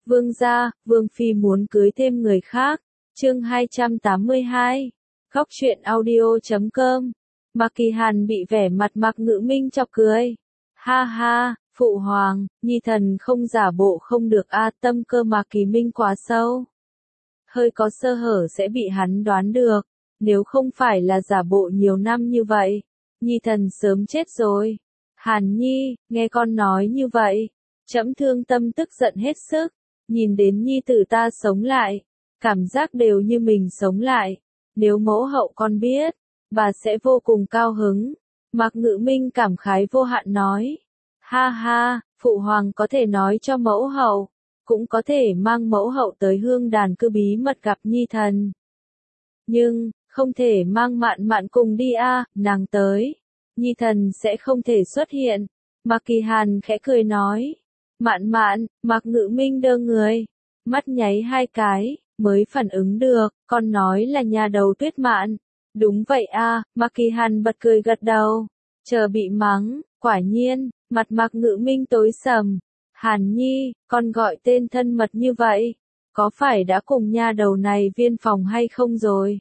Vương gia, Vương Phi muốn cưới thêm người khác. Chương 282. Góc truyện audio.com. Mạc Kỳ Hàn bị vẻ mặt Mạc Ngự Minh chọc cười. Ha ha, phụ hoàng, nhi thần không giả bộ không được a, tâm cơ Mạc Kỳ Minh quá sâu. Hơi có sơ hở sẽ bị hắn đoán được, nếu không phải là giả bộ nhiều năm như vậy, nhi thần sớm chết rồi. Hàn Nhi, nghe con nói như vậy, trẫm thương tâm tức giận hết sức, nhìn đến nhi tử ta sống lại, cảm giác đều như mình sống lại, nếu mẫu hậu con biết, bà sẽ vô cùng cao hứng. Mạc Ngự Minh cảm khái vô hạn nói, ha ha, phụ hoàng có thể nói cho mẫu hậu, cũng có thể mang mẫu hậu tới hương đàn cư bí mật gặp nhi thần. Nhưng, không thể mang Mạn Mạn cùng đi a, nàng tới, nhi thần sẽ không thể xuất hiện. Mạc Kỳ Hàn khẽ cười nói, Mạn Mạn, Mạc Ngự Minh đơ người, mắt nháy hai cái, mới phản ứng được, con nói là nhà đầu Tuyết Mạn. Đúng vậy a, Mạc Kỳ Hàn bật cười gật đầu, chờ bị mắng, quả nhiên, mặt Mạc Ngự Minh tối sầm. Hàn Nhi, con gọi tên thân mật như vậy, có phải đã cùng nha đầu này viên phòng hay không rồi?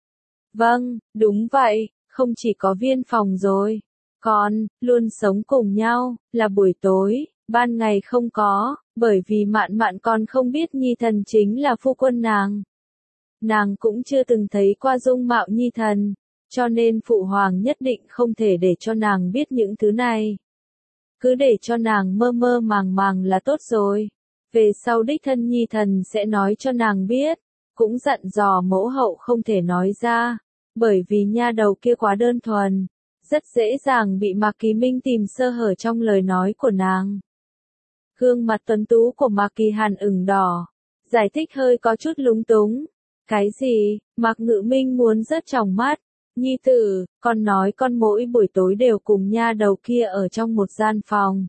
Vâng, đúng vậy, không chỉ có viên phòng rồi, còn, luôn sống cùng nhau, là buổi tối, ban ngày không có, bởi vì Mạn Mạn còn không biết nhi thần chính là phu quân nàng. Nàng cũng chưa từng thấy qua dung mạo nhi thần, cho nên phụ hoàng nhất định không thể để cho nàng biết những thứ này. Cứ để cho nàng mơ mơ màng màng là tốt rồi. Về sau đích thân nhi thần sẽ nói cho nàng biết, cũng dặn dò mẫu hậu không thể nói ra, bởi vì nha đầu kia quá đơn thuần, rất dễ dàng bị Mạc Kỳ Minh tìm sơ hở trong lời nói của nàng. Gương mặt tuấn tú của Mạc Kỳ Hàn ửng đỏ, giải thích hơi có chút lúng túng. Cái gì? Mạc Ngự Minh muốn rớt tròng mắt. Nhi tử, con nói con mỗi buổi tối đều cùng nha đầu kia ở trong một gian phòng.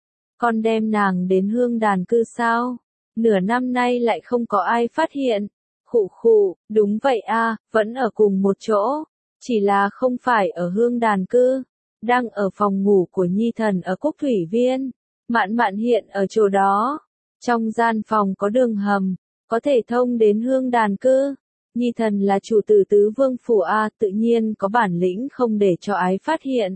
Con đem nàng đến hương đàn cư sao? Nửa năm nay lại không có ai phát hiện. Khụ khụ, đúng vậy a, vẫn ở cùng một chỗ. Chỉ là không phải ở hương đàn cư. Đang ở phòng ngủ của nhi thần ở Cúc Thủy Viên. Mạn Mạn hiện ở chỗ đó. Trong gian phòng có đường hầm, có thể thông đến hương đàn cư. Nhi thần là chủ tử tứ vương phủ a, tự nhiên có bản lĩnh không để cho ái phát hiện.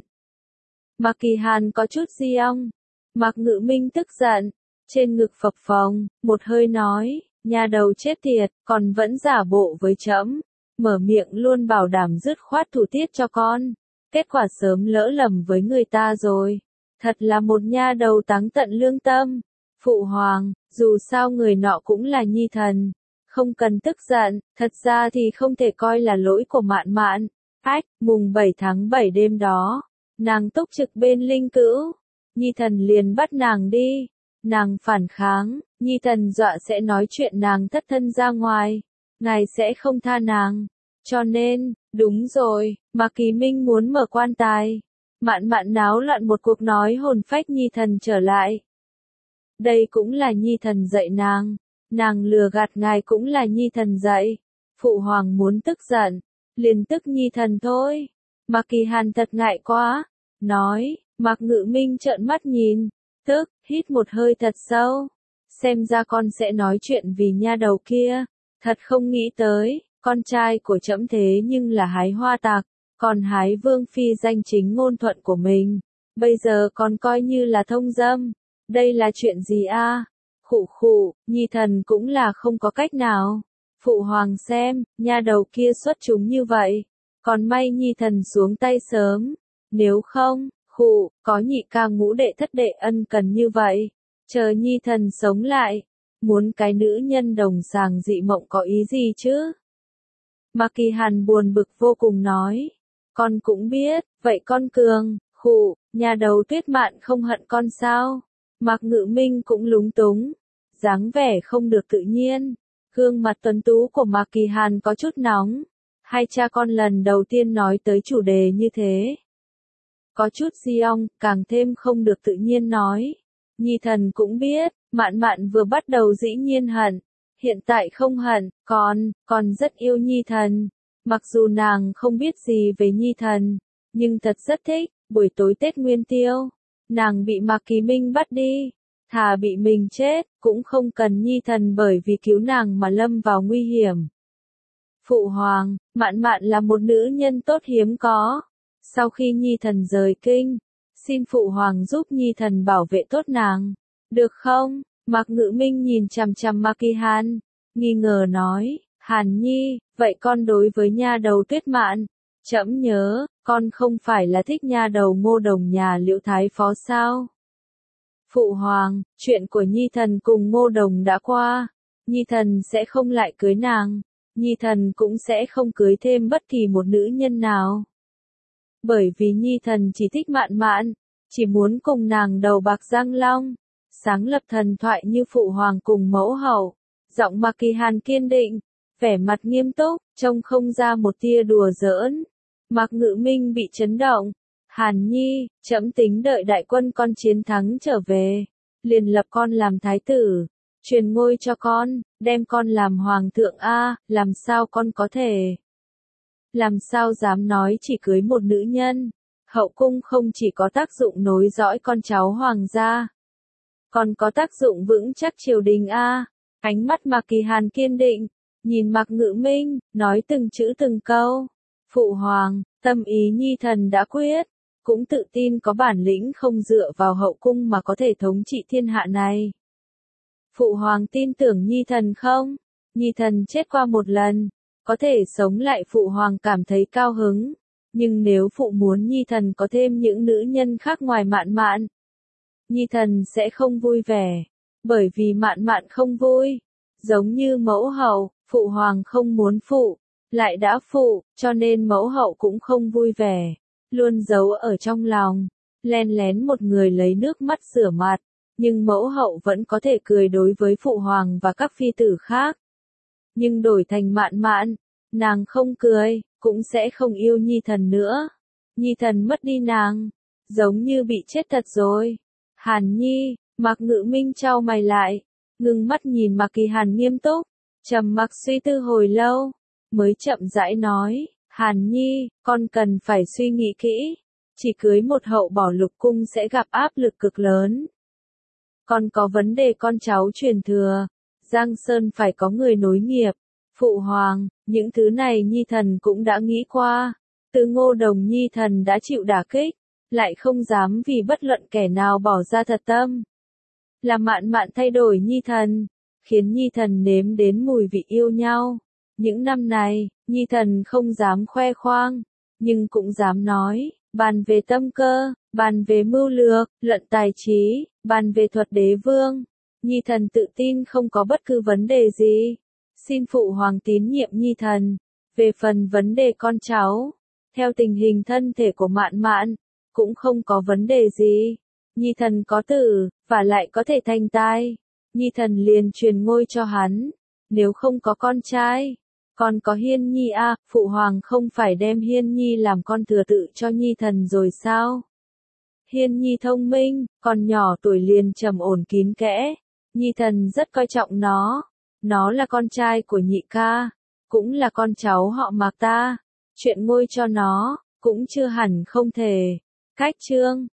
Mạc Kỳ Hàn có chút di ong. Mạc Ngự Minh tức giận, trên ngực phập phồng, một hơi nói, nhà đầu chết tiệt, còn vẫn giả bộ với trẫm, mở miệng luôn bảo đảm dứt khoát thủ tiết cho con. Kết quả sớm lỡ lầm với người ta rồi. Thật là một nha đầu táng tận lương tâm. Phụ hoàng, dù sao người nọ cũng là nhi thần. Không cần tức giận, thật ra thì không thể coi là lỗi của Mạn Mạn. Ách, mùng 7 tháng 7 đêm đó, nàng túc trực bên linh cữu. Nhi thần liền bắt nàng đi. Nàng phản kháng, nhi thần dọa sẽ nói chuyện nàng thất thân ra ngoài. Ngài sẽ không tha nàng. Cho nên, đúng rồi, Mạc Kỳ Minh muốn mở quan tài. Mạn Mạn náo loạn một cuộc nói hồn phách nhi thần trở lại. Đây cũng là nhi thần dạy nàng. Nàng lừa gạt ngài cũng là nhi thần dạy. Phụ hoàng muốn tức giận, liền tức nhi thần thôi. Mạc Kỳ Hàn thật ngại quá. Nói, Mạc Ngự Minh trợn mắt nhìn, tức, hít một hơi thật sâu. Xem ra con sẽ nói chuyện vì nha đầu kia. Thật không nghĩ tới, con trai của trẫm thế nhưng là hái hoa tạc, còn hái vương phi danh chính ngôn thuận của mình. Bây giờ còn coi như là thông dâm. Đây là chuyện gì a? Khụ khụ, nhi thần cũng là không có cách nào. Phụ hoàng xem, nha đầu kia xuất chúng như vậy. Còn may nhi thần xuống tay sớm. Nếu không, khụ, có nhị ca ngũ đệ thất đệ ân cần như vậy. Chờ nhi thần sống lại. Muốn cái nữ nhân đồng sàng dị mộng có ý gì chứ? Mạc Kỳ Hàn buồn bực vô cùng nói. Con cũng biết, vậy con cường, khụ, nhà đầu Tuyết Mạn không hận con sao? Mạc Ngự Minh cũng lúng túng, dáng vẻ không được tự nhiên. Gương mặt tuấn tú của Mạc Kỳ Hàn có chút nóng. Hai cha con lần đầu tiên nói tới chủ đề như thế. Có chút di ong, càng thêm không được tự nhiên nói. Nhi thần cũng biết, Mạn Mạn vừa bắt đầu dĩ nhiên hận. Hiện tại không hận, còn rất yêu nhi thần. Mặc dù nàng không biết gì về nhi thần, nhưng thật rất thích, buổi tối Tết Nguyên Tiêu. Nàng bị Mạc Kỳ Minh bắt đi. thà bị mình chết, cũng không cần Nhi thần bởi vì cứu nàng mà lâm vào nguy hiểm. Phụ hoàng, Mạn Mạn là một nữ nhân tốt hiếm có. Sau khi Nhi thần rời kinh, xin phụ hoàng giúp Nhi thần bảo vệ tốt nàng. Được không? Mạc Ngự Minh nhìn chằm chằm Maki Hàn, nghi ngờ nói, Hàn Nhi, vậy con đối với nha đầu Tuyết Mạn, trẫm nhớ, con không phải là thích nha đầu Ngô Đồng nhà Liễu Thái Phó sao? Phụ hoàng, chuyện của Nhi thần cùng Ngô Đồng đã qua, Nhi thần sẽ không lại cưới nàng, Nhi thần cũng sẽ không cưới thêm bất kỳ một nữ nhân nào. Bởi vì Nhi thần chỉ thích Mạn Mạn, chỉ muốn cùng nàng đầu bạc răng long, sáng lập thần thoại như phụ hoàng cùng mẫu hậu. Giọng Mạc Kỳ Hàn kiên định, vẻ mặt nghiêm túc, trông không ra một tia đùa giỡn. Mạc Ngự Minh bị chấn động. Hàn Nhi, trẫm tính đợi đại quân con chiến thắng trở về, liền lập con làm thái tử, truyền ngôi cho con, đem con làm hoàng thượng a, làm sao con có thể? Làm sao dám nói chỉ cưới một nữ nhân? Hậu cung không chỉ có tác dụng nối dõi con cháu hoàng gia, còn có tác dụng vững chắc triều đình a. Ánh mắt Mạc Kỳ Hàn kiên định, nhìn Mạc Ngự Minh, nói từng chữ từng câu. Phụ hoàng, tâm ý Nhi thần đã quyết, cũng tự tin có bản lĩnh không dựa vào hậu cung mà có thể thống trị thiên hạ này. Phụ hoàng tin tưởng Nhi thần không? Nhi thần chết qua một lần, có thể sống lại phụ hoàng cảm thấy cao hứng. Nhưng nếu phụ muốn Nhi thần có thêm những nữ nhân khác ngoài Mạn Mạn, Nhi thần sẽ không vui vẻ. Bởi vì Mạn Mạn không vui. Giống như mẫu hậu, phụ hoàng không muốn phụ, lại đã phụ, cho nên mẫu hậu cũng không vui vẻ. Luôn giấu ở trong lòng, len lén một người lấy nước mắt rửa mặt. Nhưng mẫu hậu vẫn có thể cười đối với phụ hoàng và các phi tử khác. Nhưng đổi thành Mạn Mạn, nàng không cười, cũng sẽ không yêu Nhi thần nữa. Nhi thần mất đi nàng, giống như bị chết thật rồi. Hàn Nhi, Mạc Ngự Minh chau mày lại, ngưng mắt nhìn Mạc Kỳ Hàn nghiêm túc, trầm mặc suy tư hồi lâu, mới chậm rãi nói, Hàn Nhi, con cần phải suy nghĩ kỹ, chỉ cưới một hậu bỏ Lục cung sẽ gặp áp lực cực lớn. Còn có vấn đề con cháu truyền thừa, Giang Sơn phải có người nối nghiệp. Phụ hoàng, những thứ này Nhi thần cũng đã nghĩ qua, từ Ngô Đồng Nhi thần đã chịu đả kích, lại không dám vì bất luận kẻ nào bỏ ra thật tâm. Là Mạn Mạn thay đổi Nhi thần, khiến Nhi thần nếm đến mùi vị yêu nhau. Những năm này, Nhi thần không dám khoe khoang, nhưng cũng dám nói, bàn về tâm cơ, bàn về mưu lược, luận tài trí, bàn về thuật đế vương. Nhi thần tự tin không có bất cứ vấn đề gì. Xin phụ hoàng tín nhiệm Nhi thần. Về phần vấn đề con cháu, theo tình hình thân thể của Mạn Mạn, cũng không có vấn đề gì. Nhi thần có tử, và lại có thể thành tai. Nhi thần liền truyền ngôi cho hắn. Nếu không có con trai, còn có Hiên Nhi a, phụ hoàng không phải đem Hiên Nhi làm con thừa tự cho Nhi thần rồi sao? Hiên Nhi thông minh, còn nhỏ tuổi liền trầm ổn kín kẽ. Nhi thần rất coi trọng nó. Nó là con trai của nhị ca, cũng là con cháu họ Mạc ta. Chuyện ngôi cho nó, cũng chưa hẳn không thể. Cách chương